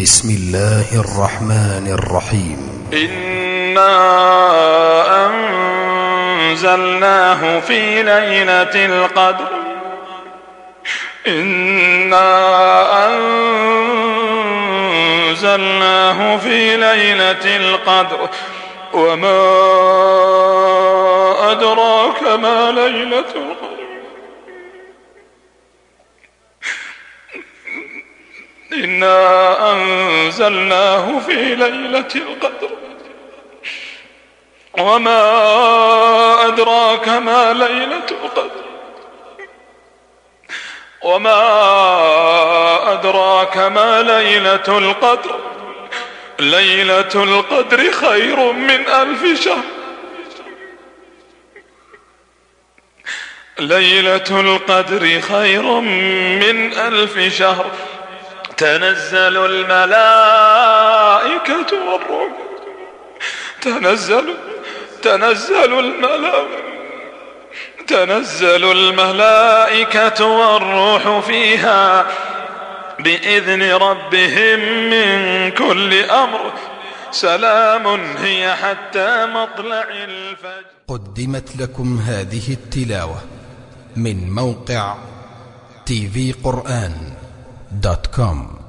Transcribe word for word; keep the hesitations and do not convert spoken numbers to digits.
بسم الله الرحمن الرحيم. إنا أنزلناه في ليلة القدر إنا أنزلناه في ليلة القدر وما أدراك ما ليلة القدر إنا أنزلناه في ليلة القدر وما أدراك ما ليلة القدر وما أدراك ما ليلة القدر ليلة القدر خير من ألف شهر ليلة القدر خير من ألف شهر تنزل الملائكة والروح تنزل تنزل الملائكة تنزل الملائكة والروح فيها بإذن ربهم من كل أمر سلام هي حتى مطلع الفجر. قدمت لكم هذه التلاوة من موقع تي في قرآن دوت كوم.